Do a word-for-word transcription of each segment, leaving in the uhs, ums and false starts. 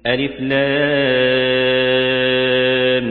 ألف لام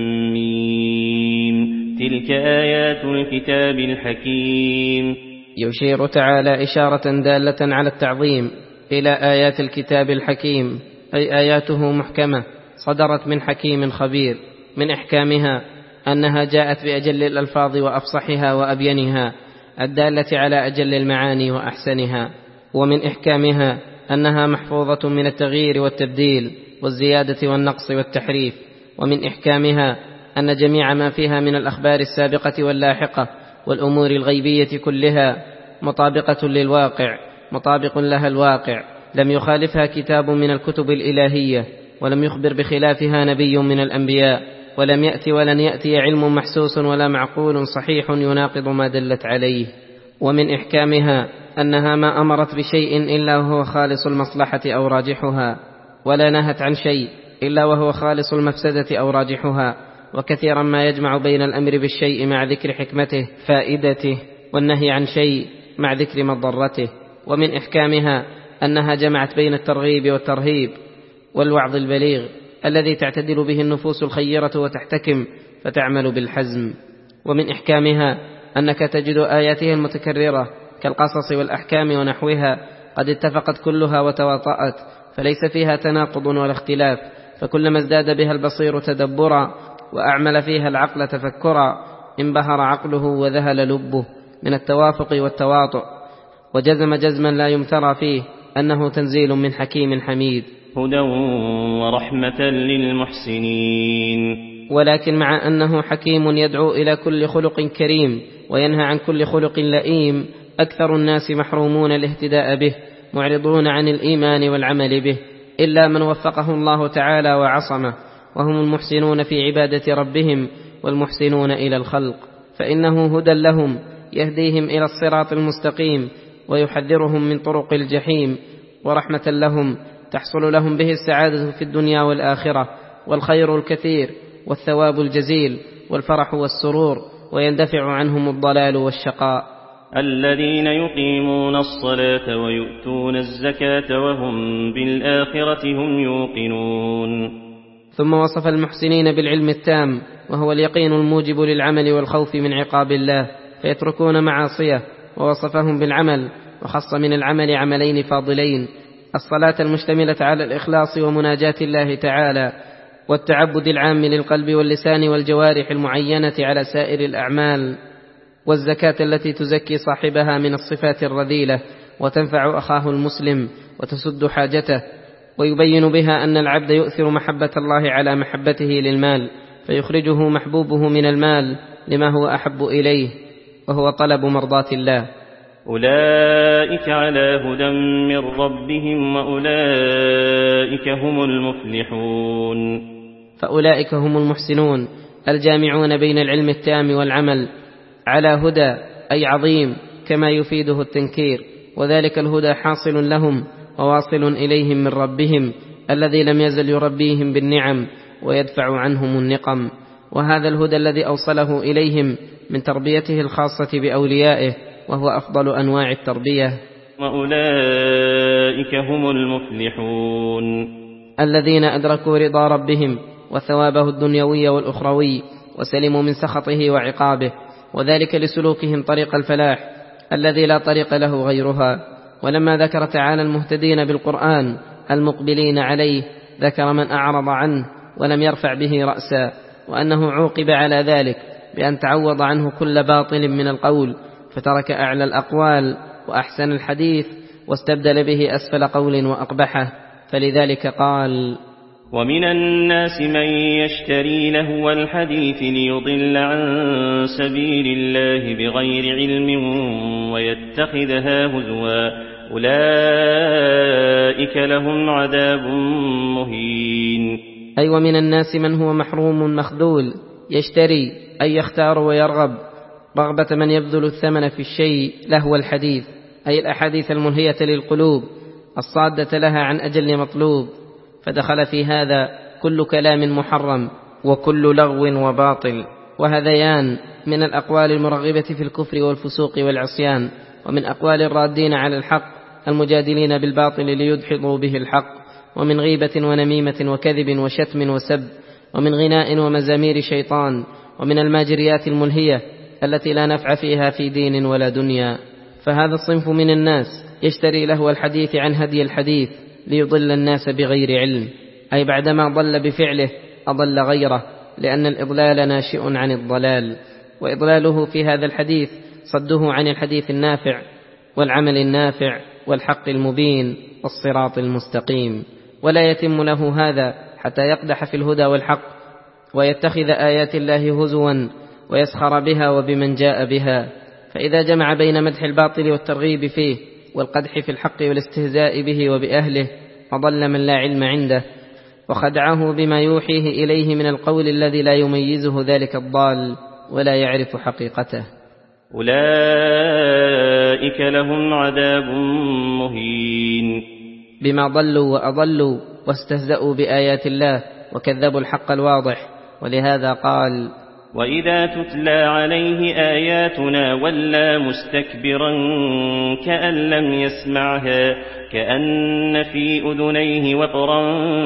ميم تلك آيات الكتاب الحكيم. يشير تعالى إشارة دالة على التعظيم إلى آيات الكتاب الحكيم، أي آياته محكمة صدرت من حكيم خبير. من إحكامها أنها جاءت بأجل الألفاظ وأفصحها وأبينها الدالة على أجل المعاني وأحسنها. ومن إحكامها أنها محفوظة من التغيير والتبديل والزيادة والنقص والتحريف. ومن إحكامها أن جميع ما فيها من الأخبار السابقة واللاحقة والأمور الغيبية كلها مطابقة للواقع، مطابق لها الواقع، لم يخالفها كتاب من الكتب الإلهية، ولم يخبر بخلافها نبي من الأنبياء، ولم يأتي ولن يأتي علم محسوس ولا معقول صحيح يناقض ما دلت عليه. ومن إحكامها أنها ما أمرت بشيء إلا وهو خالص المصلحة أو راجحها، ولا نهت عن شيء إلا وهو خالص المفسدة أو راجحها، وكثيرا ما يجمع بين الأمر بالشيء مع ذكر حكمته فائدته، والنهي عن شيء مع ذكر مضرته. ومن إحكامها أنها جمعت بين الترغيب والترهيب والوعظ البليغ الذي تعتدل به النفوس الخيرة وتحتكم فتعمل بالحزم. ومن إحكامها أنك تجد آياته المتكررة كالقصص والأحكام ونحوها قد اتفقت كلها وتواطأت، فليس فيها تناقض ولا اختلاف، فكلما ازداد بها البصير تدبرا وأعمل فيها العقل تفكرا انبهر عقله وذهل لبه من التوافق والتواطؤ، وجزم جزما لا يمترى فيه أنه تنزيل من حكيم حميد. هدى ورحمة للمحسنين. ولكن مع أنه حكيم يدعو إلى كل خلق كريم وينهى عن كل خلق لئيم، أكثر الناس محرومون الاهتداء به، معرضون عن الإيمان والعمل به، إلا من وفقه الله تعالى وعصمه، وهم المحسنون في عبادة ربهم والمحسنون إلى الخلق، فإنه هدى لهم يهديهم إلى الصراط المستقيم ويحذرهم من طرق الجحيم، ورحمة لهم تحصل لهم به السعادة في الدنيا والآخرة، والخير الكثير والثواب الجزيل والفرح والسرور، ويندفع عنهم الضلال والشقاء. الذين يقيمون الصلاة ويؤتون الزكاة وهم بالآخرة هم يوقنون. ثم وصف المحسنين بالعلم التام، وهو اليقين الموجب للعمل والخوف من عقاب الله، فيتركون معاصيه، ووصفهم بالعمل، وخص من العمل عملين فاضلين: الصلاة المشتملة على الإخلاص ومناجاة الله تعالى، والتعبد العام للقلب واللسان والجوارح المعينة على سائر الأعمال، والزكاة التي تزكي صاحبها من الصفات الرذيلة وتنفع أخاه المسلم وتسد حاجته، ويبين بها أن العبد يؤثر محبة الله على محبته للمال، فيخرجه محبوبه من المال لما هو أحب إليه، وهو طلب مرضاة الله. أولئك على هدى من ربهم وأولئك هم المفلحون. فأولئك هم المحسنون الجامعون بين العلم التام والعمل على هدى، أي عظيم، كما يفيده التنكير، وذلك الهدى حاصل لهم وواصل إليهم من ربهم الذي لم يزل يربيهم بالنعم ويدفع عنهم النقم، وهذا الهدى الذي أوصله إليهم من تربيته الخاصة بأوليائه، وهو أفضل أنواع التربية. وأولئك هم المفلحون الذين أدركوا رضا ربهم وثوابه الدنيوي والأخروي، وسلموا من سخطه وعقابه، وذلك لسلوكهم طريق الفلاح الذي لا طريق له غيرها. ولما ذكر تعالى المهتدين بالقرآن المقبلين عليه، ذكر من أعرض عنه ولم يرفع به رأسا، وأنه عوقب على ذلك بأن تعوض عنه كل باطل من القول، فترك أعلى الأقوال وأحسن الحديث واستبدل به أسفل قول وأقبحه، فلذلك قال: ومن الناس من يشتري لهو الحديث ليضل عن سبيل الله بغير علم ويتخذها هزوا أولئك لهم عذاب مهين. أي ومن الناس من هو محروم مخذول، يشتري أي يختار ويرغب رغبة من يبذل الثمن في الشيء لهو الحديث، أي الأحاديث الملهية للقلوب الصادة لها عن أجل مطلوب، فدخل في هذا كل كلام محرم وكل لغو وباطل وهذيان من الأقوال المرغبة في الكفر والفسوق والعصيان، ومن أقوال الرادين على الحق المجادلين بالباطل ليدحضوا به الحق، ومن غيبة ونميمة وكذب وشتم وسب، ومن غناء ومزامير شيطان، ومن الماجريات الملهية التي لا نفع فيها في دين ولا دنيا. فهذا الصنف من الناس يشتري لهو الحديث عن هدي الحديث ليضل الناس بغير علم، أي بعدما ضل بفعله أضل غيره، لأن الإضلال ناشئ عن الضلال، وإضلاله في هذا الحديث صده عن الحديث النافع والعمل النافع والحق المبين والصراط المستقيم. ولا يتم له هذا حتى يقدح في الهدى والحق ويتخذ آيات الله هزوا ويسخر بها وبمن جاء بها. فإذا جمع بين مدح الباطل والترغيب فيه والقدح في الحق والاستهزاء به وبأهله أضل من لا علم عنده، وخدعه بما يوحيه إليه من القول الذي لا يميزه ذلك الضال ولا يعرف حقيقته. أولئك لهم عذاب مهين، بما ضلوا وأضلوا واستهزأوا بآيات الله وكذبوا الحق الواضح. ولهذا قال: وإذا تتلى عليه آياتنا ولى مستكبرا كأن لم يسمعها كأن في أذنيه وقرا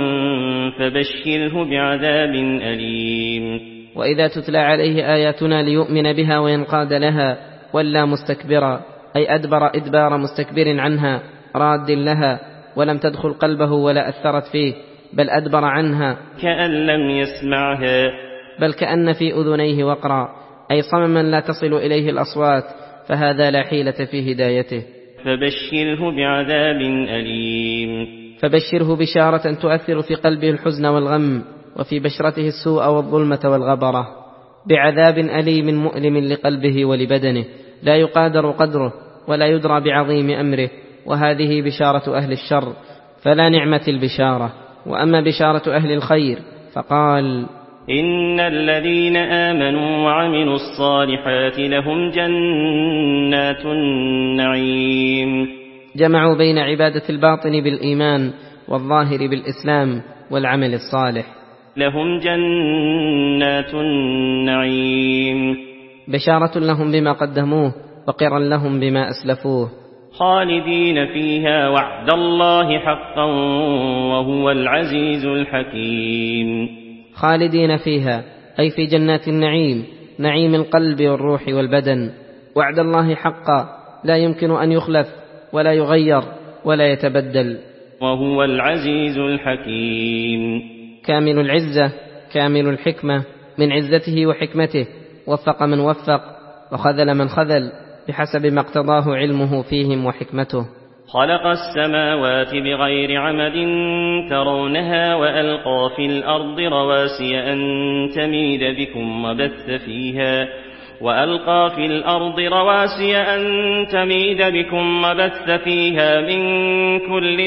فبشره بعذاب أليم. وإذا تتلى عليه آياتنا ليؤمن بها وينقاد لها ولى مستكبرا، أي أدبر إدبار مستكبر عنها راد لها، ولم تدخل قلبه ولا أثرت فيه، بل أدبر عنها كأن لم يسمعها، بل كأن في أذنيه وقرا، أي صمما لا تصل إليه الأصوات، فهذا لا حيلة في هدايته. فبشره بعذاب أليم، فبشره بشارة تؤثر في قلبه الحزن والغم، وفي بشرته السوء والظلمة والغبرة، بعذاب أليم مؤلم لقلبه ولبدنه لا يقادر قدره ولا يدرى بعظيم أمره. وهذه بشارة أهل الشر، فلا نعمة البشارة. وأما بشارة أهل الخير فقال: إن الذين آمنوا وعملوا الصالحات لهم جنات النعيم. جمعوا بين عبادة الباطن بالإيمان والظاهر بالإسلام والعمل الصالح. لهم جنات النعيم، بشارة لهم بما قدموه وقرا لهم بما أسلفوه. خالدين فيها وعد الله حقا وهو العزيز الحكيم. خالدين فيها أي في جنات النعيم، نعيم القلب والروح والبدن، وعد الله حقا لا يمكن أن يخلف ولا يغير ولا يتبدل، وهو العزيز الحكيم. كامل العزة كامل الحكمة، من عزته وحكمته وفق من وفق وخذل من خذل بحسب ما اقتضاه علمه فيهم وحكمته. خلق السماوات بغير عمد ترونها وألقى في الأرض رواسي أن تميد بكم وبث فيها وألقى في الأرض رواسي أن تميد بكم وبث فيها من كل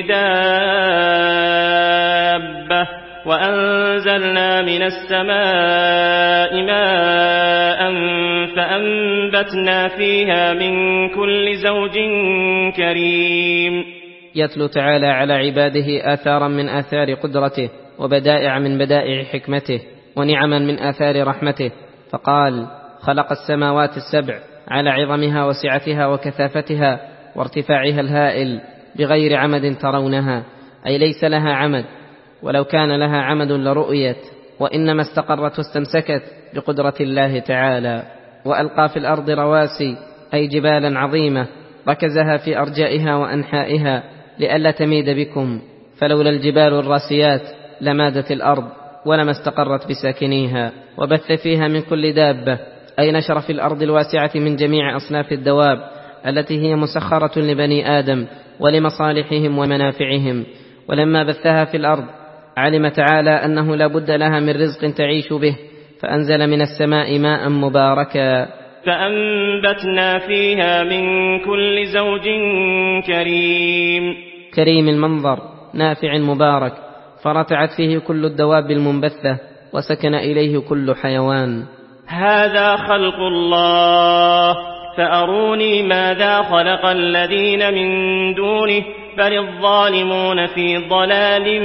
دابة وأنزلنا من السماء ماء فأنبتنا فيها من كل زوج كريم. يتلو تعالى على عباده آثارا من آثار قدرته وبدائع من بدائع حكمته ونعما من آثار رحمته، فقال: خلق السماوات السبع على عظمها وسعتها وكثافتها وارتفاعها الهائل بغير عمد ترونها، أي ليس لها عمد، ولو كان لها عمد لرؤيت، وإنما استقرت واستمسكت بقدرة الله تعالى. وألقى في الأرض رواسي أي جبالا عظيمة ركزها في أرجائها وأنحائها لئلا تميد بكم، فلولا الجبال الراسيات لمادت الأرض ولما استقرت بساكنيها. وبث فيها من كل دابة أي نشر في الأرض الواسعة من جميع أصناف الدواب التي هي مسخرة لبني آدم ولمصالحهم ومنافعهم. ولما بثها في الأرض علم تعالى أنه لا بد لها من رزق تعيش به، فأنزل من السماء ماء مباركا فأنبتنا فيها من كل زوج كريم. كريم المنظر نافع مبارك، فرتعت فيه كل الدواب المنبثة وسكن إليه كل حيوان. هذا خلق الله فأروني ماذا خلق الذين من دونه بل الظالمون في ضلال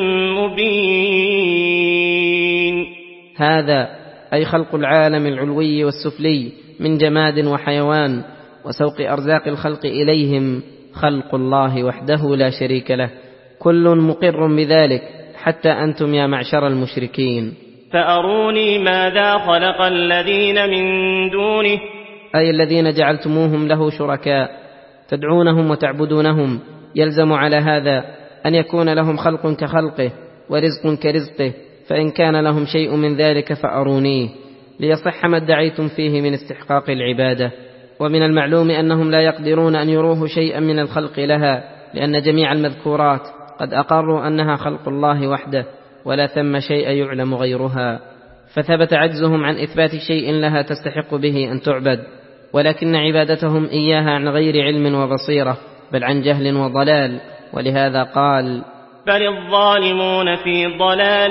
مبين. هذا أي خلق العالم العلوي والسفلي من جماد وحيوان وسوق أرزاق الخلق إليهم، خلق الله وحده لا شريك له، كل مقر بذلك حتى أنتم يا معشر المشركين. فأروني ماذا خلق الذين من دونه، أي الذين جعلتموهم له شركاء تدعونهم وتعبدونهم. يلزم على هذا أن يكون لهم خلق كخلقه ورزق كرزقه، فإن كان لهم شيء من ذلك فأرونيه ليصح ما ادعيتم فيه من استحقاق العبادة. ومن المعلوم أنهم لا يقدرون أن يروه شيئا من الخلق لها، لأن جميع المذكورات قد أقروا أنها خلق الله وحده ولا ثم شيء يعلم غيرها، فثبت عجزهم عن إثبات شيء لها تستحق به أن تعبد، ولكن عبادتهم إياها عن غير علم وبصيرة بل عن جهل وضلال. ولهذا قال: بل الظالمون في ضلال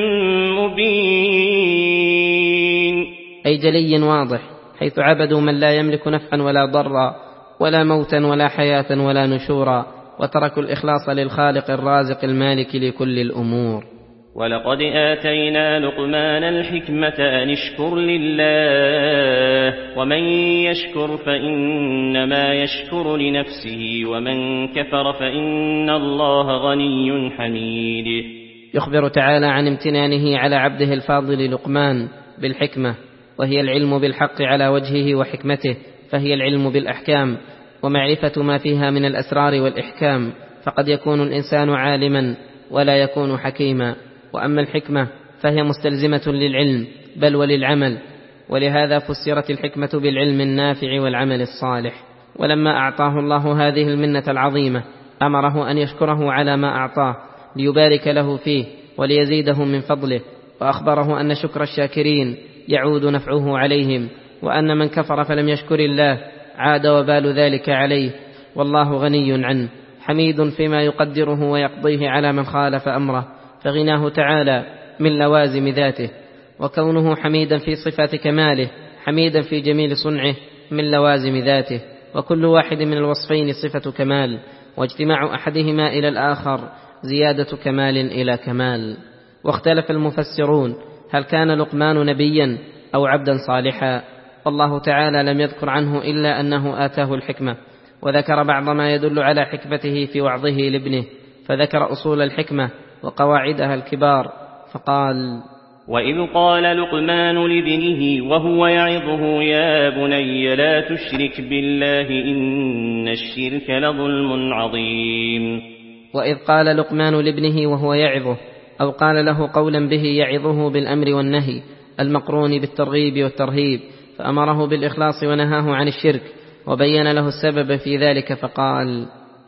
مبين، أي جلي واضح، حيث عبدوا من لا يملك نفعا ولا ضرا ولا موتا ولا حياة ولا نشورا، وتركوا الإخلاص للخالق الرازق المالك لكل الأمور. ولقد آتينا لقمان الحكمة أن اشكر لله، ومن يشكر فإنما يشكر لنفسه، ومن كفر فإن الله غني حميد. يخبر تعالى عن امتنانه على عبده الفاضل لقمان بالحكمة، وهي العلم بالحق على وجهه وحكمته، فهي العلم بالأحكام ومعرفة ما فيها من الأسرار والإحكام، فقد يكون الإنسان عالما ولا يكون حكيما. وأما الحكمة فهي مستلزمة للعلم بل وللعمل، ولهذا فسرت الحكمة بالعلم النافع والعمل الصالح. ولما أعطاه الله هذه المنة العظيمة أمره أن يشكره على ما أعطاه ليبارك له فيه وليزيده من فضله، وأخبره أن شكر الشاكرين يعود نفعه عليهم، وأن من كفر فلم يشكر الله عاد وبال ذلك عليه، والله غني عنه حميد فيما يقدره ويقضيه على من خالف أمره، فغناه تعالى من لوازم ذاته، وكونه حميدا في صفات كماله حميدا في جميل صنعه من لوازم ذاته، وكل واحد من الوصفين صفة كمال، واجتماع أحدهما إلى الآخر زيادة كمال إلى كمال. واختلف المفسرون هل كان لقمان نبيا أو عبدا صالحا، والله تعالى لم يذكر عنه إلا أنه آتاه الحكمة، وذكر بعض ما يدل على حكمته في وعظه لابنه، فذكر أصول الحكمة وقواعدها الكبار فقال: وإذ قال لقمان لابنه وهو يعظه يا بني لا تشرك بالله إن الشرك لظلم عظيم. وإذ قال لقمان لابنه وهو يعظه، أو قال له قولا به يعظه بالأمر والنهي المقرون بالترغيب والترهيب، فأمره بالإخلاص ونهاه عن الشرك، وبين له السبب في ذلك فقال: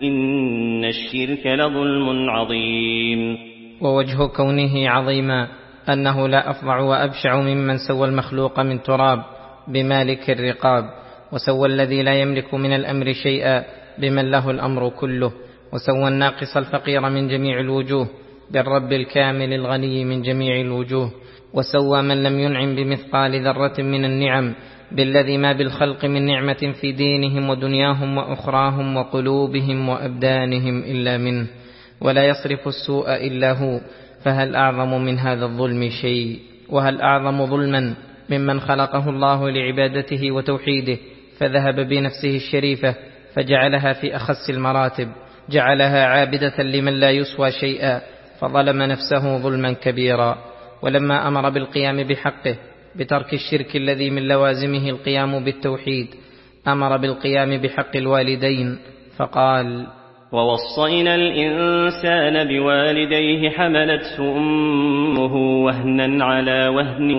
إن الشرك لظلم عظيم. ووجه كونه عظيما أنه لا أفظع وأبشع ممن سوى المخلوق من تراب بمالك الرقاب، وسوى الذي لا يملك من الأمر شيئا بمن له الأمر كله، وسوى الناقص الفقير من جميع الوجوه بالرب الكامل الغني من جميع الوجوه، وسوى من لم ينعم بمثقال ذرة من النعم بالذي ما بالخلق من نعمة في دينهم ودنياهم وأخراهم وقلوبهم وأبدانهم إلا منه، ولا يصرف السوء إلا هو، فهل أعظم من هذا الظلم شيء؟ وهل أعظم ظلما ممن خلقه الله لعبادته وتوحيده فذهب بنفسه الشريفة فجعلها في أخس المراتب، جعلها عابدة لمن لا يسوى شيئا، فظلم نفسه ظلما كبيرا. ولما أمر بالقيام بحقه بترك الشرك الذي من لوازمه القيام بالتوحيد، أمر بالقيام بحق الوالدين فقال: ووصينا الإنسان بوالديه حملته أمه وهنا على وهن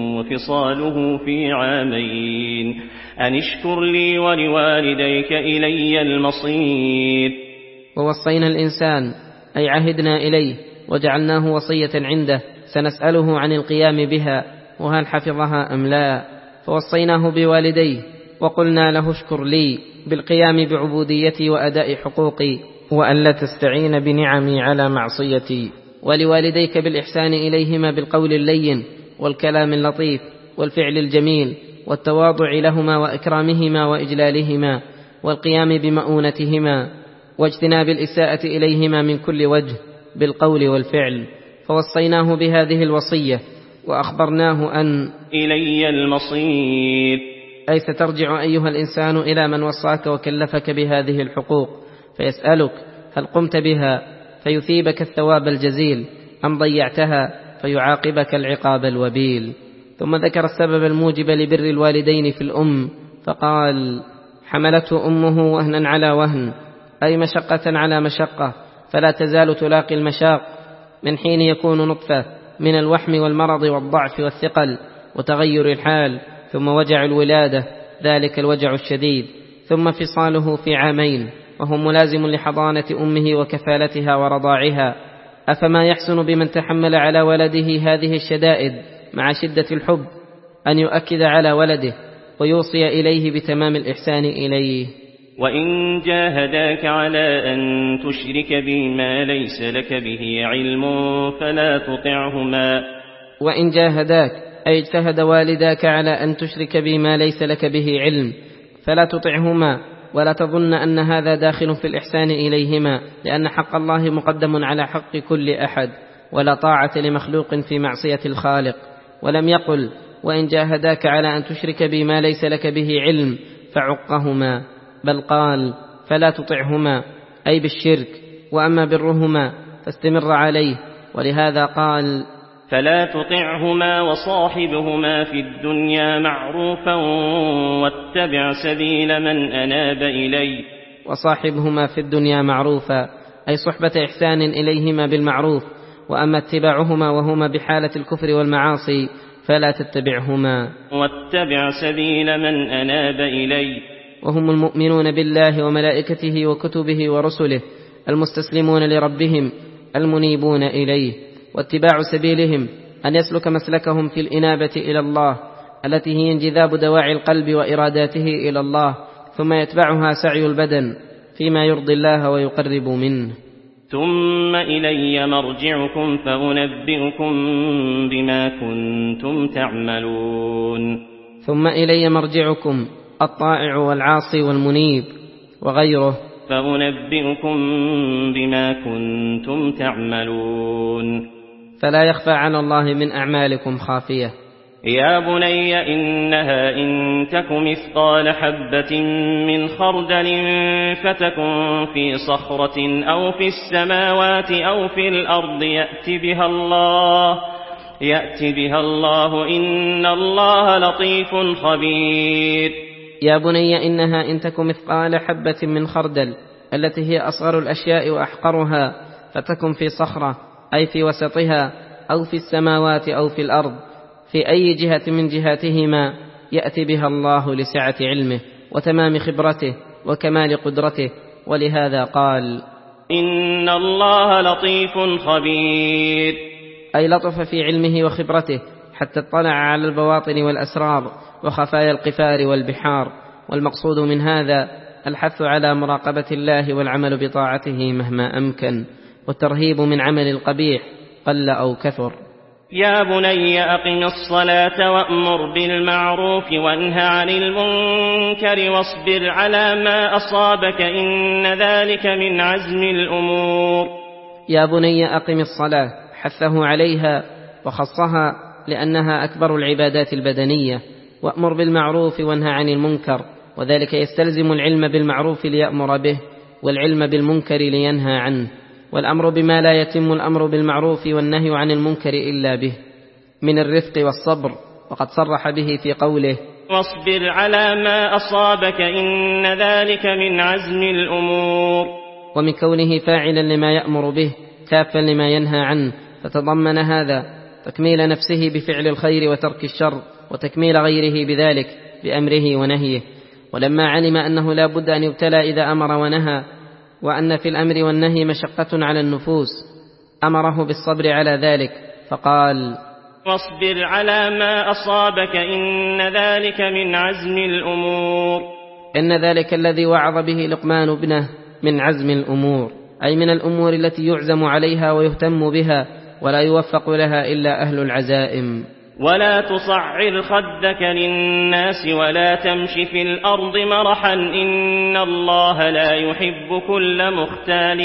وفصاله في عامين أن اشكر لي ولوالديك إلي المصير. ووصينا الإنسان أي عهدنا إليه وجعلناه وصية عنده، سنسأله عن القيام بها وهل حفظها أم لا، فوصيناه بوالديه وقلنا له اشكر لي بالقيام بعبوديتي وأداء حقوقي، وأن لا تستعين بنعمي على معصيتي، ولوالديك بالإحسان إليهما بالقول اللين والكلام اللطيف والفعل الجميل والتواضع لهما وإكرامهما وإجلالهما والقيام بمؤونتهما، واجتناب الإساءة إليهما من كل وجه بالقول والفعل. فوصيناه بهذه الوصية وأخبرناه أن إلي المصير، أي سترجع أيها الإنسان إلى من وصاك وكلفك بهذه الحقوق فيسألك هل قمت بها، فيثيبك الثواب الجزيل، أم ضيعتها فيعاقبك العقاب الوبيل. ثم ذكر السبب الموجب لبر الوالدين في الأم فقال: حملته أمه وهنا على وهن، أي مشقة على مشقة، فلا تزال تلاقي المشاق من حين يكون نطفة من الوحم والمرض والضعف والثقل وتغير الحال، ثم وجع الولادة ذلك الوجع الشديد، ثم فصاله في عامين وهو ملازم لحضانة أمه وكفالتها ورضاعها. أفما يحسن بمن تحمل على ولده هذه الشدائد مع شدة الحب أن يؤكد على ولده ويوصي إليه بتمام الإحسان إليه. وإن جاهداك على أن تشرك بما ليس لك به علم فلا تطعهما. وإن جاهداك أي اجتهد والداك على أن تشرك بما ليس لك به علم فلا تطعهما، ولا تظن أن هذا داخل في الإحسان إليهما، لأن حق الله مقدم على حق كل أحد، ولا طاعة لمخلوق في معصية الخالق. ولم يقل: وإن جاهداك على أن تشرك بما ليس لك به علم فعقهما، بل قال: فلا تطعهما أي بالشرك، وأما برهما فاستمر عليه. ولهذا قال: فلا تطعهما وصاحبهما في الدنيا معروفا واتبع سبيل من أناب إلي. وصاحبهما في الدنيا معروفا أي صحبة إحسان إليهما بالمعروف، وأما اتباعهما وهما بحالة الكفر والمعاصي فلا تتبعهما. واتبع سبيل من أناب إلي، وهم المؤمنون بالله وملائكته وكتبه ورسله المستسلمون لربهم المنيبون إليه. واتباع سبيلهم أن يسلك مسلكهم في الإنابة إلى الله التي هي انجذاب دواعي القلب وإراداته إلى الله، ثم يتبعها سعي البدن فيما يرضي الله ويقرب منه. ثم إلي مرجعكم فأنبئكم بما كنتم تعملون. ثم إلي مرجعكم الطائع والعاصي والمنيب وغيره، فأنبئكم بما كنتم تعملون. فلا يخفى على الله من أعمالكم خافية. يا بني إنها إن تك مثقال حبة من خردل فتكن في صخرة أو في السماوات أو في الأرض يأتي بها الله يأتي بها الله إن الله لطيف خبير. يا بني إنها إن تك مثقال حبة من خردل التي هي أصغر الأشياء وأحقرها، فتكن في صخرة أي في وسطها، أو في السماوات أو في الأرض، في أي جهة من جهاتهما يأتي بها الله لسعة علمه وتمام خبرته وكمال قدرته. ولهذا قال: إن الله لطيف خبير، أي لطف في علمه وخبرته حتى اطلع على البواطن والأسرار وخفايا القفار والبحار. والمقصود من هذا الحث على مراقبة الله والعمل بطاعته مهما أمكن، والترهيب من عمل القبيح قل أو كثر. يا بني أقم الصلاة وأمر بالمعروف وانه عن المنكر واصبر على ما أصابك إن ذلك من عزم الأمور. يا بني أقم الصلاة، حثه عليها وخصها لأنها أكبر العبادات البدنية. وأمر بالمعروف وانه عن المنكر، وذلك يستلزم العلم بالمعروف ليأمر به، والعلم بالمنكر لينهى عنه. والأمر بما لا يتم الأمر بالمعروف والنهي عن المنكر إلا به من الرفق والصبر، وقد صرح به في قوله: واصبر على ما أصابك إن ذلك من عزم الأمور. ومن كونه فاعلا لما يأمر به كافا لما ينهى عنه، فتضمن هذا تكميل نفسه بفعل الخير وترك الشر، وتكميل غيره بذلك بأمره ونهيه. ولما علم أنه لا بد أن يبتلى إذا أمر ونهى، وأن في الأمر والنهي مشقة على النفوس، أمره بالصبر على ذلك فقال: واصبر على ما أصابك إن ذلك من عزم الأمور. إن ذلك الذي وعظ به لقمان ابنه من عزم الأمور، أي من الأمور التي يعزم عليها ويهتم بها ولا يوفق لها إلا أهل العزائم. ولا تصعر خدك للناس ولا تمش في الأرض مرحا إن الله لا يحب كل مختال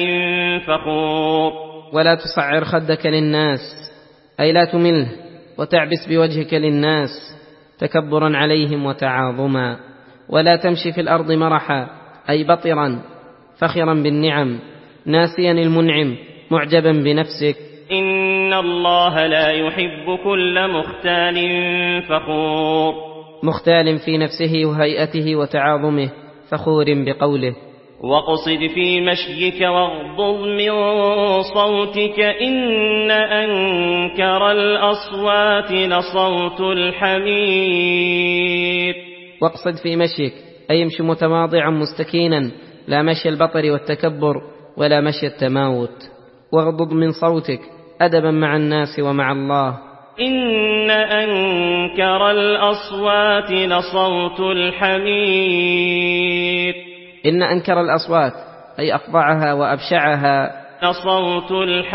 فخور. ولا تصعر خدك للناس أي لا تمله وتعبس بوجهك للناس تكبرا عليهم وتعاظما. ولا تمشي في الأرض مرحا أي بطرا فخرا بالنعم، ناسيا المنعم معجبا بنفسك. إن الله لا يحب كل مختال فخور. مختال في نفسه وهيئته وتعاظمه، فخور بقوله: واقصد في مشيك واغضض من صوتك إن أنكر الأصوات لصوت الحمير. واقصد في مشيك أي يمشي متواضعا مستكينا، لا مشي البطر والتكبر ولا مشي التماوت. واغضض من صوتك أدبا مع الناس ومع الله. إن أنكر الأصوات لصوت الحمير. إن أنكر الأصوات أي أفظعها وأبشعها لصوت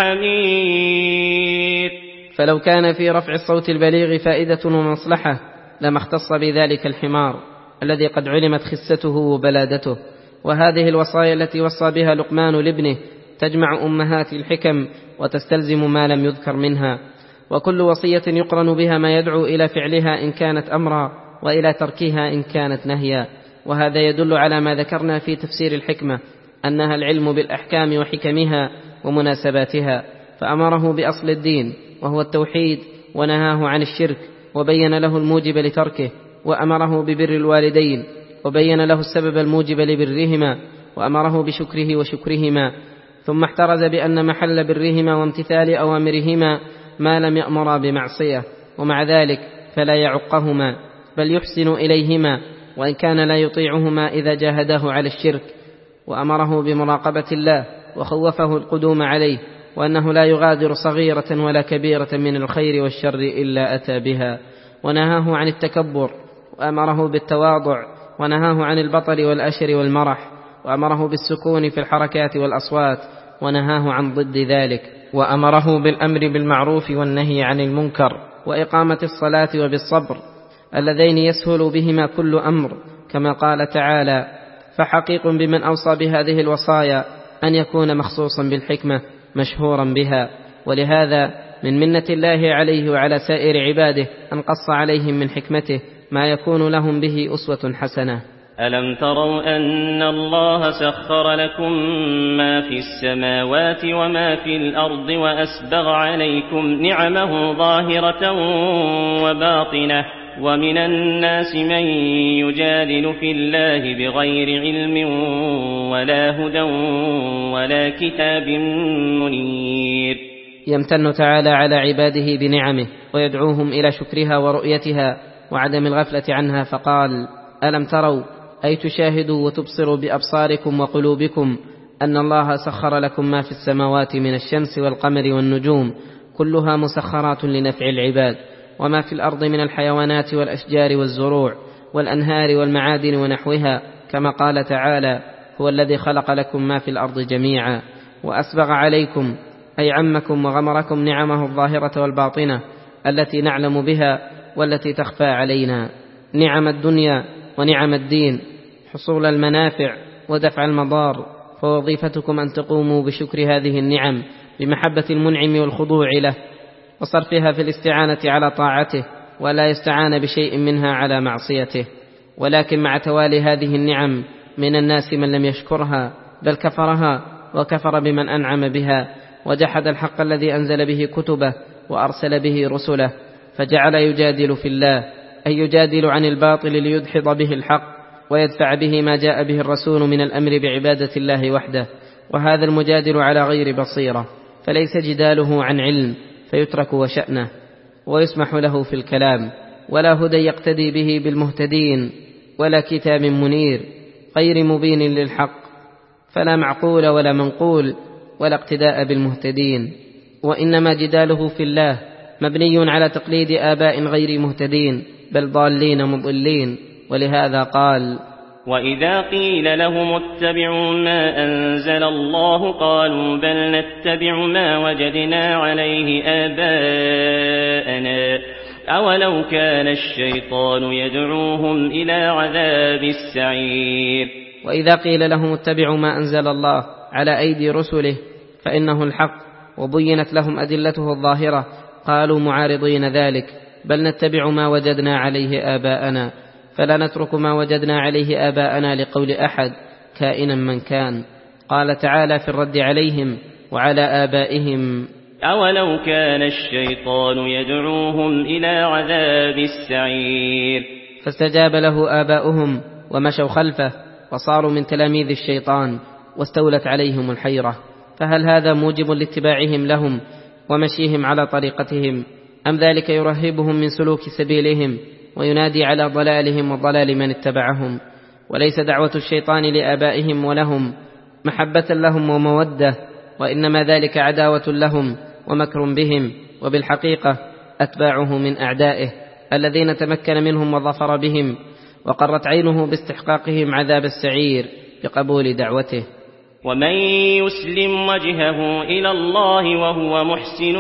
الحمير. فلو كان في رفع الصوت البليغ فائدة ومصلحة لما اختص بذلك الحمار الذي قد علمت خسته وبلادته. وهذه الوصايا التي وصى بها لقمان لابنه تجمع أمهات الحكم وتستلزم ما لم يذكر منها، وكل وصية يقرن بها ما يدعو إلى فعلها إن كانت أمرا وإلى تركها إن كانت نهيا. وهذا يدل على ما ذكرنا في تفسير الحكمة أنها العلم بالأحكام وحكمها ومناسباتها، فأمره بأصل الدين وهو التوحيد ونهاه عن الشرك وبين له الموجب لتركه، وأمره ببر الوالدين وبين له السبب الموجب لبرهما وأمره بشكره وشكرهما، ثم احترز بأن محل برهما وامتثال أوامرهما ما لم يأمر بمعصية، ومع ذلك فلا يعقهما بل يحسن إليهما وإن كان لا يطيعهما إذا جاهده على الشرك، وأمره بمراقبة الله وخوفه القدوم عليه، وأنه لا يغادر صغيرة ولا كبيرة من الخير والشر إلا أتى بها، ونهاه عن التكبر وأمره بالتواضع، ونهاه عن البطر والأشر والمرح، وأمره بالسكون في الحركات والأصوات، ونهاه عن ضد ذلك، وأمره بالأمر بالمعروف والنهي عن المنكر، وإقامة الصلاة وبالصبر اللذين يسهل بهما كل أمر، كما قال تعالى: فحقيق بمن أوصى بهذه الوصايا أن يكون مخصوصا بالحكمة مشهورا بها. ولهذا من منة الله عليه وعلى سائر عباده أن قص عليهم من حكمته ما يكون لهم به أسوة حسنة. ألم تروا أن الله سخر لكم ما في السماوات وما في الأرض وأسبغ عليكم نعمه ظاهرة وباطنة، ومن الناس من يجادل في الله بغير علم ولا هدى ولا كتاب منير. يمتن تعالى على عباده بنعمه ويدعوهم إلى شكرها ورؤيتها وعدم الغفلة عنها، فقال: ألم تروا أي تشاهدوا وتبصروا بأبصاركم وقلوبكم أن الله سخر لكم ما في السماوات من الشمس والقمر والنجوم كلها مسخرات لنفع العباد، وما في الأرض من الحيوانات والأشجار والزروع والأنهار والمعادن ونحوها، كما قال تعالى: هو الذي خلق لكم ما في الأرض جميعا وأسبغ عليكم أي عمكم وغمركم نعمه الظاهرة والباطنة التي نعلم بها والتي تخفى علينا، نعم الدنيا ونعم الدين، حصول المنافع ودفع المضار، فوظيفتكم أن تقوموا بشكر هذه النعم بمحبة المنعم والخضوع له وصرفها في الاستعانة على طاعته، ولا يستعان بشيء منها على معصيته. ولكن مع توالي هذه النعم من الناس من لم يشكرها بل كفرها وكفر بمن أنعم بها، وجحد الحق الذي أنزل به كتبه وأرسل به رسله، فجعل يجادل في الله أي يجادل عن الباطل ليدحض به الحق ويدفع به ما جاء به الرسول من الأمر بعبادة الله وحده. وهذا المجادل على غير بصيرة، فليس جداله عن علم فيترك وشأنه ويسمح له في الكلام، ولا هدى يقتدي به بالمهتدين ولا كتاب منير غير مبين للحق، فلا معقول ولا منقول ولا اقتداء بالمهتدين. وإنما جداله في الله مبني على تقليد آباء غير مهتدين بل ضالين مضلين. ولهذا قال: وإذا قيل لهم اتبعوا ما أنزل الله قالوا بل نتبع ما وجدنا عليه آباءنا أولو كان الشيطان يدعوهم إلى عذاب السعير. وإذا قيل لهم اتبعوا ما أنزل الله على أيدي رسله فإنه الحق وبينت لهم أدلته الظاهرة قالوا معارضين ذلك بل نتبع ما وجدنا عليه آباءنا، فلا نترك ما وجدنا عليه آباءنا لقول أحد كائنا من كان. قال تعالى في الرد عليهم: وعلى آبائهم. أولو كان الشيطان يدعوهم إلى عذاب السعير. فاستجاب له آباؤهم ومشوا خلفه وصاروا من تلاميذ الشيطان واستولت عليهم الحيرة، فهل هذا موجب لاتباعهم لهم ومشيهم على طريقتهم، أم ذلك يرهبهم من سلوك سبيلهم وينادي على ضلالهم وضلال من اتبعهم؟ وليس دعوة الشيطان لآبائهم ولهم محبة لهم ومودة، وإنما ذلك عداوة لهم ومكر بهم، وبالحقيقة أتباعه من أعدائه الذين تمكن منهم وظفر بهم، وقرت عينه باستحقاقهم عذاب السعير بقبول دعوته. ومن يسلم وجهه إلى الله وهو محسن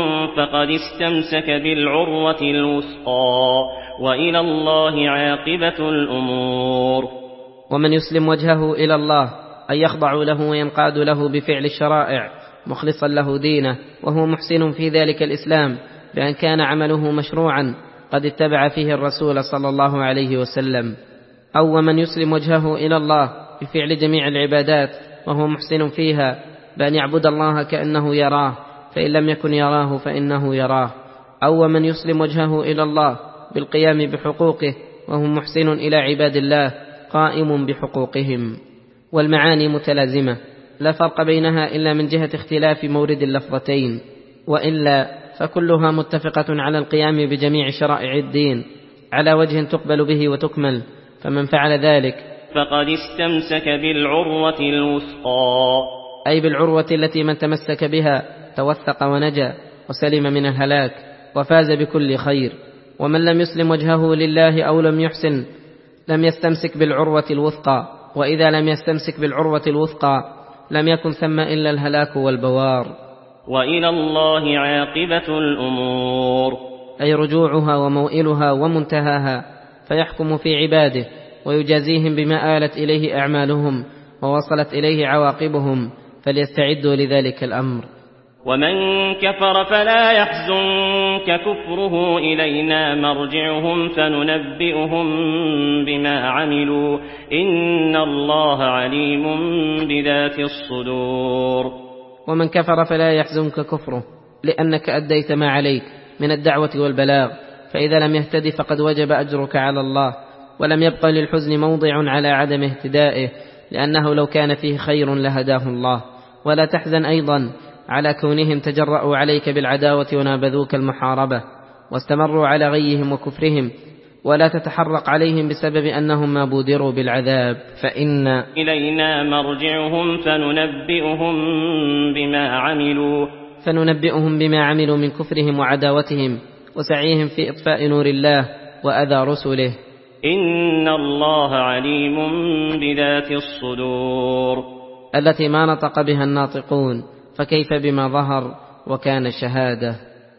فقد استمسك بالعروة الوثقى وإلى الله عاقبة الأمور. ومن يسلم وجهه إلى الله أن يخضع له وينقاد له بفعل الشرائع مخلصا له دينه، وهو محسن في ذلك الإسلام بأن كان عمله مشروعا قد اتبع فيه الرسول صلى الله عليه وسلم. أو من يسلم وجهه إلى الله بفعل جميع العبادات وهو محسن فيها بأن يعبد الله كأنه يراه، فإن لم يكن يراه فإنه يراه. أو من يسلم وجهه إلى الله بالقيام بحقوقه وهو محسن إلى عباد الله قائم بحقوقهم. والمعاني متلازمة لا فرق بينها إلا من جهة اختلاف مورد اللفظتين، وإلا فكلها متفقة على القيام بجميع شرائع الدين على وجه تقبل به وتكمل، فمن فعل ذلك فقد استمسك بالعروة الوثقى، أي بالعروة التي من تمسك بها توثق ونجا وسلم من الهلاك وفاز بكل خير. ومن لم يسلم وجهه لله أو لم يحسن لم يستمسك بالعروة الوثقى، وإذا لم يستمسك بالعروة الوثقى لم يكن ثم إلا الهلاك والبوار. وإلى الله عاقبة الأمور، أي رجوعها وموئلها ومنتهاها، فيحكم في عباده ويجازيهم بما آلت إليه أعمالهم ووصلت إليه عواقبهم، فليستعدوا لذلك الأمر. ومن كفر فلا يحزنك كفره، إلينا مرجعهم فننبئهم بما عملوا، إن الله عليم بذات الصدور. ومن كفر فلا يحزنك كفره، لأنك أديت ما عليك من الدعوة والبلاغ، فإذا لم يهتدي فقد وجب أجرك على الله، ولم يبقى للحزن موضع على عدم اهتدائه، لأنه لو كان فيه خير لهداه الله. ولا تحزن أيضا على كونهم تجرؤوا عليك بالعداوة ونابذوك المحاربة واستمروا على غيهم وكفرهم، ولا تتحرق عليهم بسبب أنهم ما بودروا بالعذاب، فإن إلينا مرجعهم فننبئهم بما عملوا فننبئهم بما عملوا من كفرهم وعداوتهم وسعيهم في إطفاء نور الله وأذى رسله، إن الله عليم بذات الصدور، التي ما نطق بها الناطقون، فكيف بما ظهر وكان شهادة.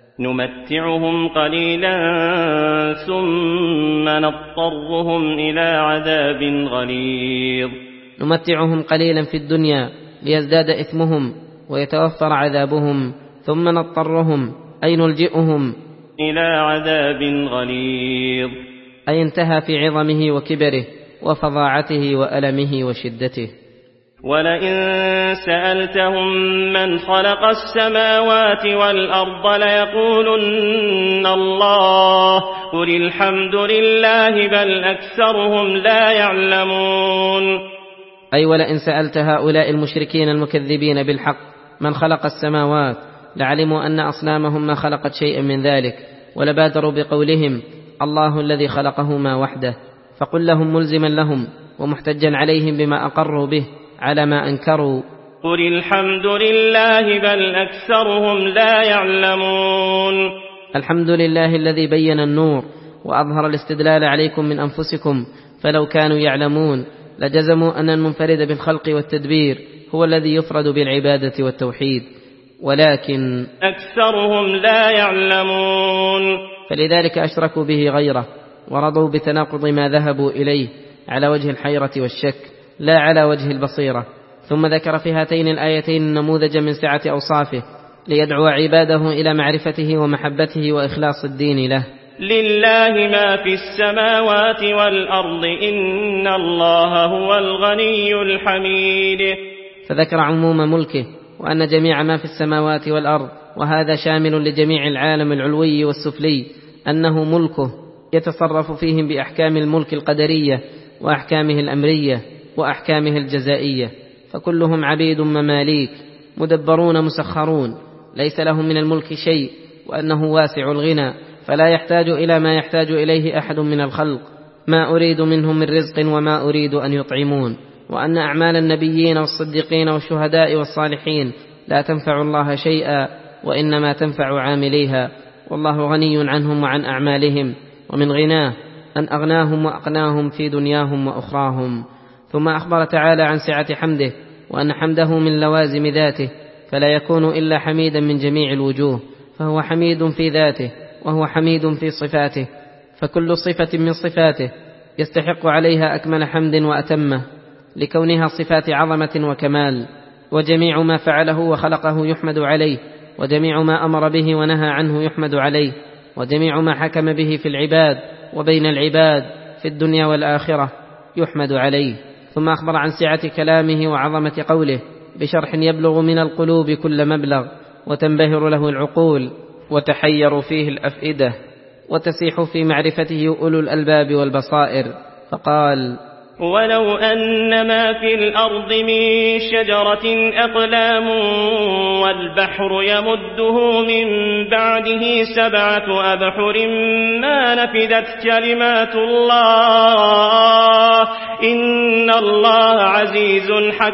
نمتعهم قليلا ثم نضطرهم إلى عذاب غليظ. نمتعهم قليلا في الدنيا ليزداد إثمهم ويتوفر عذابهم، ثم نضطرهم أي نلجئهم إلى عذاب غليظ، أي انتهى في عظمه وكبره وفظاعته وألمه وشدته. ولئن سألتهم من خلق السماوات والأرض ليقولن الله قل الحمد لله بل أكثرهم لا يعلمون. أي ولئن سألت هؤلاء المشركين المكذبين بالحق من خلق السماوات لعلموا أن أصنامهم ما خلقت شيئا من ذلك، ولبادروا بقولهم الله الذي خلقهما وحده، فقل لهم ملزما لهم ومحتجا عليهم بما أقروا به على ما أنكروا قل الحمد لله بل أكثرهم لا يعلمون. الحمد لله الذي بين النور وأظهر الاستدلال عليكم من أنفسكم، فلو كانوا يعلمون لجزموا أن المنفرد بالخلق والتدبير هو الذي يفرد بالعبادة والتوحيد، ولكن أكثرهم لا يعلمون، فلذلك أشركوا به غيره ورضوا بتناقض ما ذهبوا إليه على وجه الحيرة والشك لا على وجه البصيرة. ثم ذكر في هاتين الآيتين نموذجا من سعة أوصافه ليدعو عباده إلى معرفته ومحبته وإخلاص الدين له. لله ما في السماوات والأرض إن الله هو الغني الحميد. فذكر عموم ملكه وأن جميع ما في السماوات والأرض، وهذا شامل لجميع العالم العلوي والسفلي، أنه ملكه يتصرف فيهم بأحكام الملك القدرية وأحكامه الأمرية وأحكامه الجزائية، فكلهم عبيد مماليك مدبرون مسخرون، ليس لهم من الملك شيء، وأنه واسع الغنى فلا يحتاج إلى ما يحتاج إليه أحد من الخلق، ما أريد منهم من رزق وما أريد أن يطعمون، وأن أعمال النبيين والصديقين والشهداء والصالحين لا تنفع الله شيئا، وإنما تنفع عامليها، والله غني عنهم وعن أعمالهم، ومن غناه أن أغناهم وأقناهم في دنياهم وأخراهم. ثم أخبر تعالى عن سعة حمده، وأن حمده من لوازم ذاته، فلا يكون إلا حميدا من جميع الوجوه، فهو حميد في ذاته وهو حميد في صفاته، فكل صفة من صفاته يستحق عليها أكمل حمد وأتمه، لكونها صفات عظمة وكمال، وجميع ما فعله وخلقه يحمد عليه، وجميع ما أمر به ونهى عنه يحمد عليه، وجميع ما حكم به في العباد وبين العباد في الدنيا والآخرة يحمد عليه. ثم أخبر عن سعة كلامه وعظمة قوله بشرح يبلغ من القلوب كل مبلغ، وتنبهر له العقول، وتحير فيه الأفئدة، وتسيح في معرفته أولو الألباب والبصائر، فقال: ولو أن ما في الأرض من شجرة أقلام والبحر يمده من بعده سبعة أبحر ما نفدت كلمات الله إن الله عزيز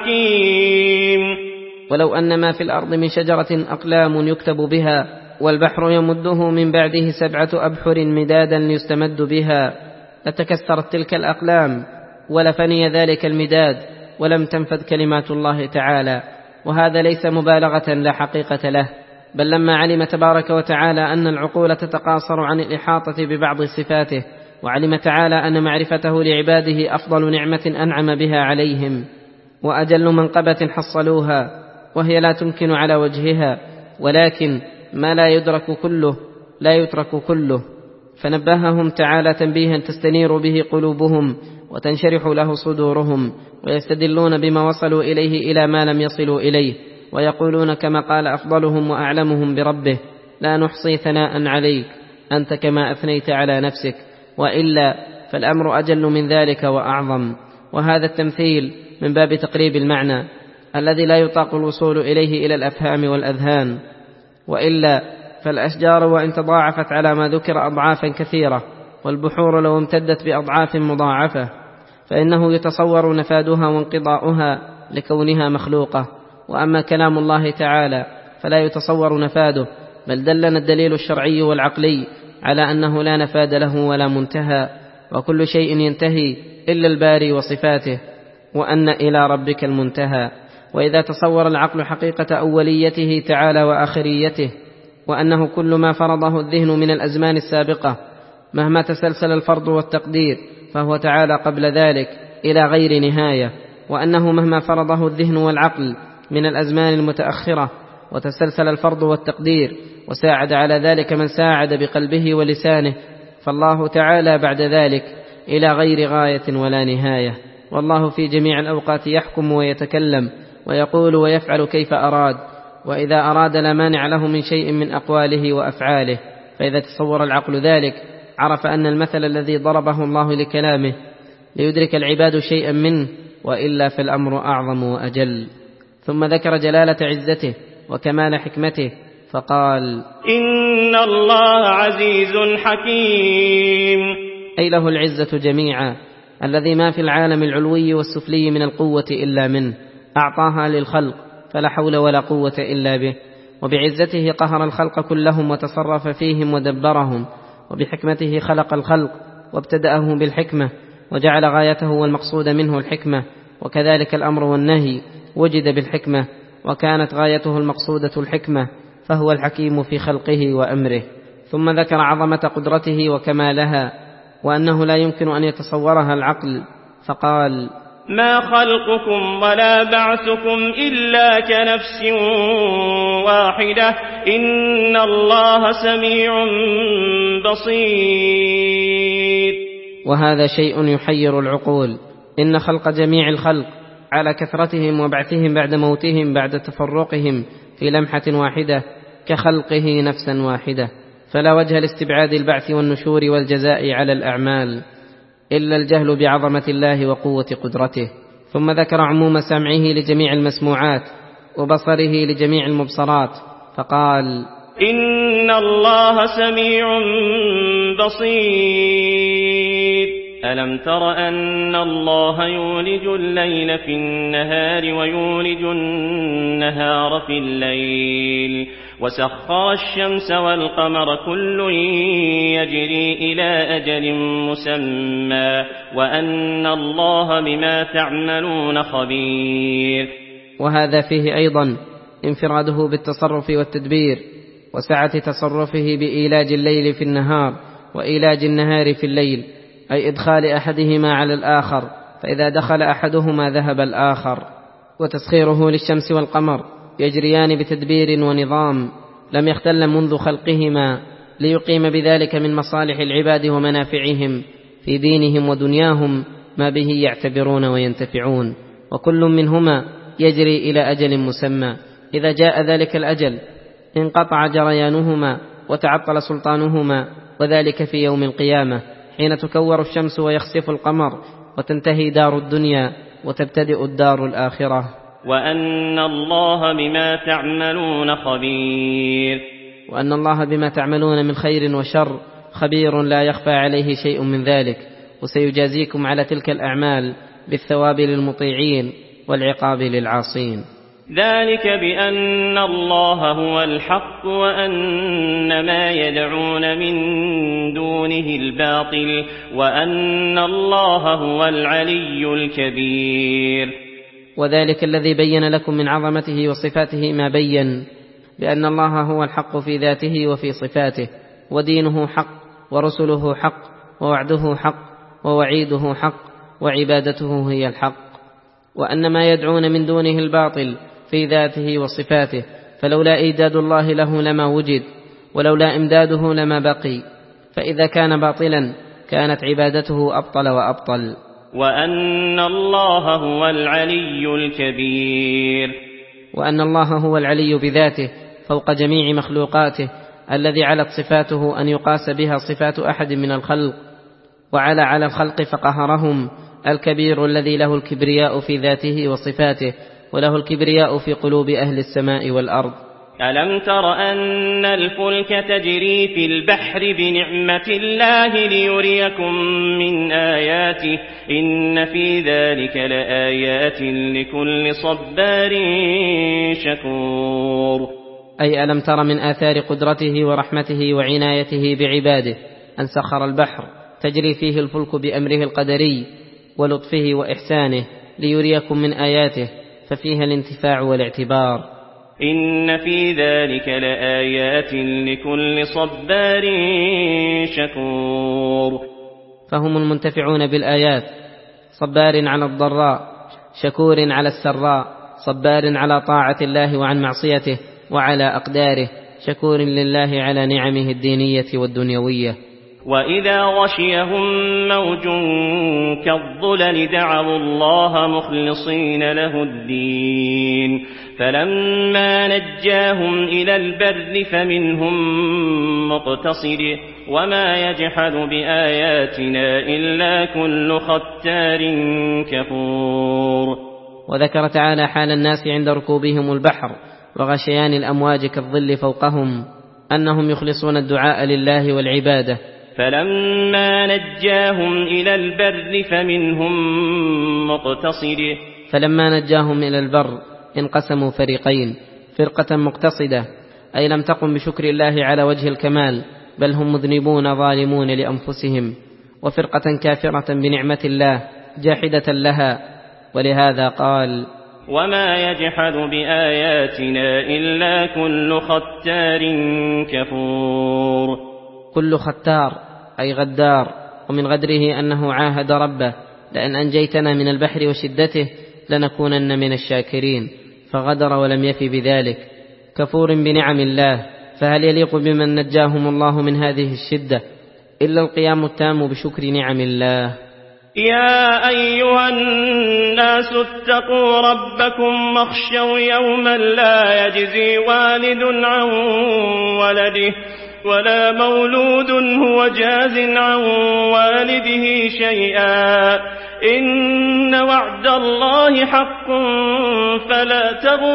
حكيم. ولو أن ما في الأرض من شجرة أقلام يكتب بها والبحر يمده من بعده سبعة أبحر مدادا ليستمد بها لتكسرت تلك الأقلام ولفني ذلك المداد ولم تنفذ كلمات الله تعالى. وهذا ليس مبالغة لا حقيقة له، بل لما علم تبارك وتعالى أن العقول تتقاصر عن الإحاطة ببعض صفاته، وعلم تعالى أن معرفته لعباده أفضل نعمة أنعم بها عليهم وأجل منقبة حصلوها، وهي لا تمكن على وجهها، ولكن ما لا يدرك كله لا يترك كله، فنبههم تعالى تنبيها تستنير به قلوبهم وتنشرح له صدورهم، ويستدلون بما وصلوا إليه إلى ما لم يصلوا إليه، ويقولون كما قال أفضلهم وأعلمهم بربه: لا نحصي ثناء عليك أنت كما أثنيت على نفسك، وإلا فالأمر أجل من ذلك وأعظم. وهذا التمثيل من باب تقريب المعنى الذي لا يطاق الوصول إليه إلى الأفهام والأذهان، وإلا فالأشجار وإن تضاعفت على ما ذكر أضعافا كثيرة، والبحور لو امتدت بأضعاف مضاعفة، فإنه يتصور نفادها وانقضاؤها لكونها مخلوقة. وأما كلام الله تعالى فلا يتصور نفاده، بل دلنا الدليل الشرعي والعقلي على أنه لا نفاد له ولا منتهى، وكل شيء ينتهي إلا الباري وصفاته، وأن إلى ربك المنتهى. وإذا تصور العقل حقيقة أوليته تعالى وآخريته، وأنه كل ما فرضه الذهن من الأزمان السابقة مهما تسلسل الفرض والتقدير فهو تعالى قبل ذلك إلى غير نهاية، وأنه مهما فرضه الذهن والعقل من الأزمان المتأخرة وتسلسل الفرض والتقدير وساعد على ذلك من ساعد بقلبه ولسانه، فالله تعالى بعد ذلك إلى غير غاية ولا نهاية. والله في جميع الأوقات يحكم ويتكلم ويقول ويفعل كيف أراد، وإذا أراد لا مانع له من شيء من أقواله وأفعاله. فإذا تصور العقل ذلك عرف أن المثل الذي ضربه الله لكلامه ليدرك العباد شيئا منه، وإلا فالأمر أعظم وأجل. ثم ذكر جلالة عزته وكمال حكمته فقال: إن الله عزيز حكيم، أي له العزة جميعا، الذي ما في العالم العلوي والسفلي من القوة إلا منه، أعطاها للخلق فلا حول ولا قوة إلا به، وبعزته قهر الخلق كلهم وتصرف فيهم ودبرهم، وبحكمته خلق الخلق وابتدأه بالحكمة وجعل غايته والمقصود منه الحكمة، وكذلك الأمر والنهي وجد بالحكمة وكانت غايته المقصودة الحكمة، فهو الحكيم في خلقه وأمره. ثم ذكر عظمة قدرته وكمالها، وأنه لا يمكن أن يتصورها العقل، فقال: ما خلقكم ولا بعثكم إلا كنفس واحدة إن الله سميع بصير. وهذا شيء يحير العقول، إن خلق جميع الخلق على كثرتهم وبعثهم بعد موتهم بعد تفرقهم في لمحة واحدة كخلقه نفسا واحدة، فلا وجه لاستبعاد البعث والنشور والجزاء على الأعمال إلا الجهل بعظمة الله وقوة قدرته. ثم ذكر عموم سمعه لجميع المسموعات وبصره لجميع المبصرات فقال: إن الله سميع بصير. ألم تر أن الله يولج الليل في النهار ويولج النهار في الليل وسخر الشمس والقمر كل يجري إلى أجل مسمى وأن الله بما تعملون خبير. وهذا فيه أيضا انفراده بالتصرف والتدبير وسعة تصرفه بإيلاج الليل في النهار وإيلاج النهار في الليل، أي إدخال أحدهما على الآخر، فإذا دخل أحدهما ذهب الآخر. وتسخيره للشمس والقمر يجريان بتدبير ونظام لم يختل منذ خلقهما، ليقيم بذلك من مصالح العباد ومنافعهم في دينهم ودنياهم ما به يعتبرون وينتفعون، وكل منهما يجري إلى أجل مسمى. إذا جاء ذلك الأجل انقطع جريانهما وتعطل سلطانهما، وذلك في يوم القيامة حين تكور الشمس ويخسف القمر وتنتهي دار الدنيا وتبتدئ الدار الآخرة. وأن الله بما تعملون خبير. وأن الله بما تعملون من خير وشر خبير لا يخفى عليه شيء من ذلك، وسيجازيكم على تلك الأعمال بالثواب للمطيعين والعقاب للعاصين. ذلك بأن الله هو الحق وأن ما يدعون من دونه الباطل وأن الله هو العلي الكبير. وذلك الذي بين لكم من عظمته وصفاته ما بين بأن الله هو الحق في ذاته وفي صفاته، ودينه حق ورسله حق ووعده حق ووعيده حق وعبادته هي الحق، وأن ما يدعون من دونه الباطل في ذاته وصفاته، فلولا إيجاد الله له لما وجد ولولا إمداده لما بقي، فإذا كان باطلا كانت عبادته أبطل وأبطل. وأن الله هو العلي الكبير. وأن الله هو العلي بذاته فوق جميع مخلوقاته، الذي علت صفاته أن يقاس بها صفات أحد من الخلق، وعلى على الخلق فقهرهم، الكبير الذي له الكبرياء في ذاته وصفاته وله الكبرياء في قلوب أهل السماء والأرض. ألم تر أن الفلك تجري في البحر بنعمة الله ليريكم من آياته إن في ذلك لآيات لكل صبار شكور. أي ألم تر من آثار قدرته ورحمته وعنايته بعباده أن سخر البحر تجري فيه الفلك بأمره القدري ولطفه وإحسانه ليريكم من آياته، ففيها الانتفاع والاعتبار. إن في ذلك لآيات لكل صبار شكور. فهم المنتفعون بالآيات، صبار على الضراء شكور على السراء، صبار على طاعة الله وعن معصيته وعلى أقداره، شكور لله على نعمه الدينية والدنيوية. وإذا غشيهم موج كالظلل دعوا الله مخلصين له الدين فلما نجاهم إلى البر فمنهم مقتصد وما يجحد بآياتنا إلا كل ختار كفور. وذكر تعالى حال الناس عند ركوبهم البحر وغشيان الأمواج كالظل فوقهم أنهم يخلصون الدعاء لله والعبادة. فلما نجاهم إلى البر فمنهم مقتصد. فلما نجاهم إلى البر انقسموا فريقين، فرقة مقتصدة أي لم تقم بشكر الله على وجه الكمال بل هم مذنبون ظالمون لأنفسهم، وفرقة كافرة بنعمة الله جاحدة لها، ولهذا قال: وما يجحد بآياتنا إلا كل ختار كفور. كل ختار أي غدار، ومن غدره أنه عاهد ربه لأن أنجيتنا من البحر وشدته لنكونن من الشاكرين، فغدر ولم يف بذلك. كفور بنعم الله، فهل يليق بمن نجاهم الله من هذه الشدة إلا القيام التام بشكر نعم الله؟ يا أيها الناس اتقوا ربكم واخشوا يوما لا يجزي والد عن ولده ولا مولود هو جاز عن والده شيئا إن وعد الله حق فلا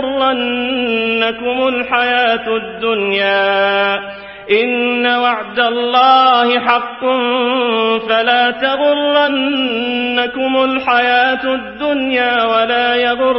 تغرنكم الحياة الدنيا إن وعد الله حق فلا تغرنكم الحياة الدنيا ولا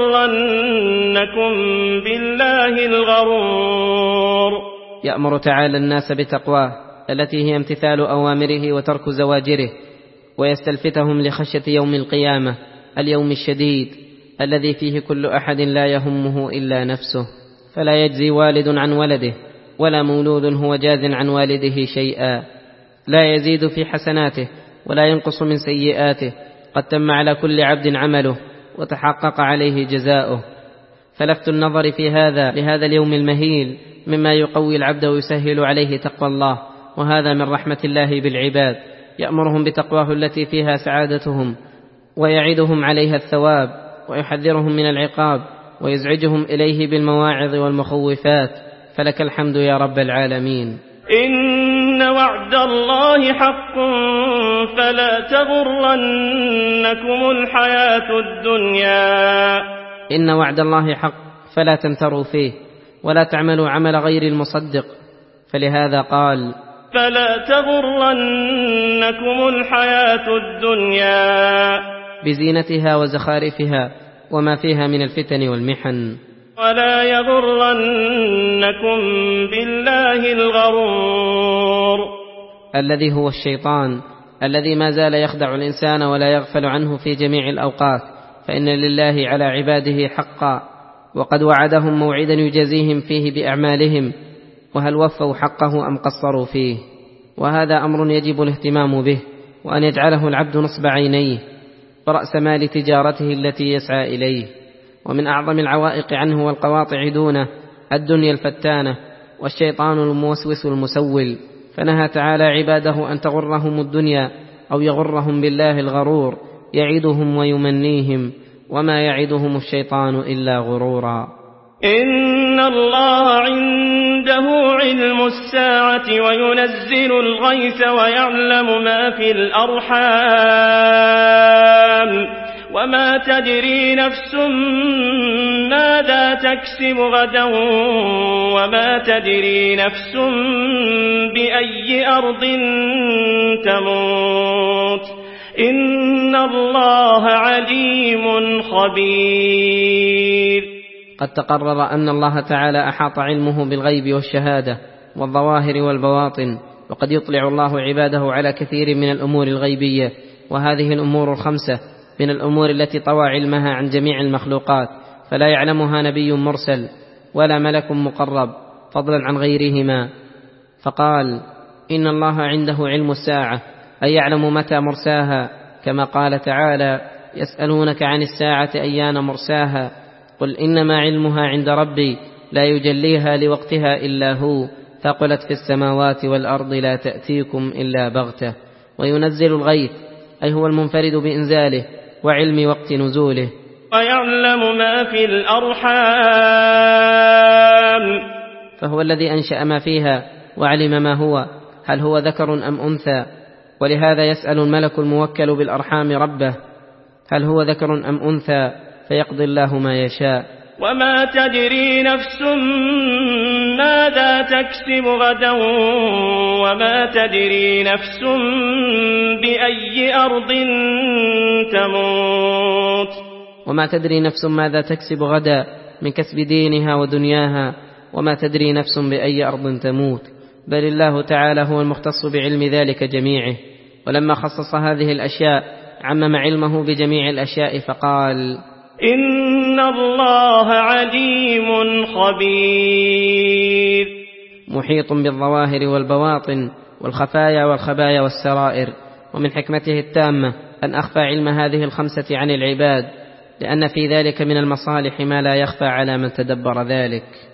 يغرنكم بالله الغرور. يأمر تعالى الناس بتقواه التي هي امتثال أوامره وترك زواجره، ويستلفتهم لخشية يوم القيامة اليوم الشديد الذي فيه كل أحد لا يهمه إلا نفسه، فلا يجزي والد عن ولده ولا مولود هو جاز عن والده شيئا، لا يزيد في حسناته ولا ينقص من سيئاته، قد تم على كل عبد عمله وتحقق عليه جزاؤه. فلفت النظر في هذا لهذا اليوم المهيل مما يقوي العبد ويسهل عليه تقوى الله، وهذا من رحمة الله بالعباد، يأمرهم بتقواه التي فيها سعادتهم ويعدهم عليها الثواب ويحذرهم من العقاب ويزعجهم إليه بالمواعظ والمخوفات. فلك الحمد يا رب العالمين. إن وعد الله حق فلا تغرنكم الحياة الدنيا. إن وعد الله حق فلا تمتروا فيه ولا تعملوا عمل غير المصدق، فلهذا قال فلا تغرنكم الحياة الدنيا بزينتها وزخارفها وما فيها من الفتن والمحن، ولا يغرنكم بالله الغرور الذي هو الشيطان الذي ما زال يخدع الإنسان ولا يغفل عنه في جميع الأوقات، فإن لله على عباده حقا وقد وعدهم موعدا يجازيهم فيه بأعمالهم، وهل وفوا حقه أم قصروا فيه؟ وهذا أمر يجب الاهتمام به، وأن يجعله العبد نصب عينيه ورأس مال تجارته التي يسعى إليه. ومن أعظم العوائق عنه والقواطع دونه الدنيا الفتانة والشيطان الموسوس المسول، فنهى تعالى عباده أن تغرهم الدنيا أو يغرهم بالله الغرور، يعدهم ويمنيهم وما يعدهم الشيطان إلا غرورا. إن الله عنده علم الساعة وينزل الغيث ويعلم ما في الأرحام وما تدري نفس ماذا تكسب غدا وما تدري نفس بأي أرض تموت إن الله عليم خبير. قد تقرر أن الله تعالى أحاط علمه بالغيب والشهادة والظواهر والبواطن، وقد يطلع الله عباده على كثير من الأمور الغيبية، وهذه الأمور الخمسة من الأمور التي طوى علمها عن جميع المخلوقات، فلا يعلمها نبي مرسل ولا ملك مقرب فضلا عن غيرهما. فقال إن الله عنده علم الساعة، أي يعلم متى مرساها، كما قال تعالى يسألونك عن الساعة أيان مرساها قل إنما علمها عند ربي لا يجليها لوقتها إلا هو ثقلت في السماوات والأرض لا تأتيكم إلا بغتة. وينزل الغيث، أي هو المنفرد بإنزاله وعلم وقت نزوله. ويعلم ما في الأرحام، فهو الذي أنشأ ما فيها وعلم ما هو، هل هو ذكر أم أنثى، ولهذا يسأل الملك الموكل بالأرحام ربه هل هو ذكر أم أنثى، فيقضي الله ما يشاء. وما تدري نفس ماذا تكسب غدا وما تدري نفس بأي أرض تموت. وما تدري نفس ماذا تكسب غدا من كسب دينها ودنياها، وما تدري نفس بأي أرض تموت، بل الله تعالى هو المختص بعلم ذلك جميعه. ولما خصص هذه الأشياء عمم علمه بجميع الأشياء فقال إن الله عليم خبير، محيط بالظواهر والبواطن والخفايا والخبايا والسرائر. ومن حكمته التامة أن أخفى علم هذه الخمسة عن العباد، لأن في ذلك من المصالح ما لا يخفى على من تدبر ذلك.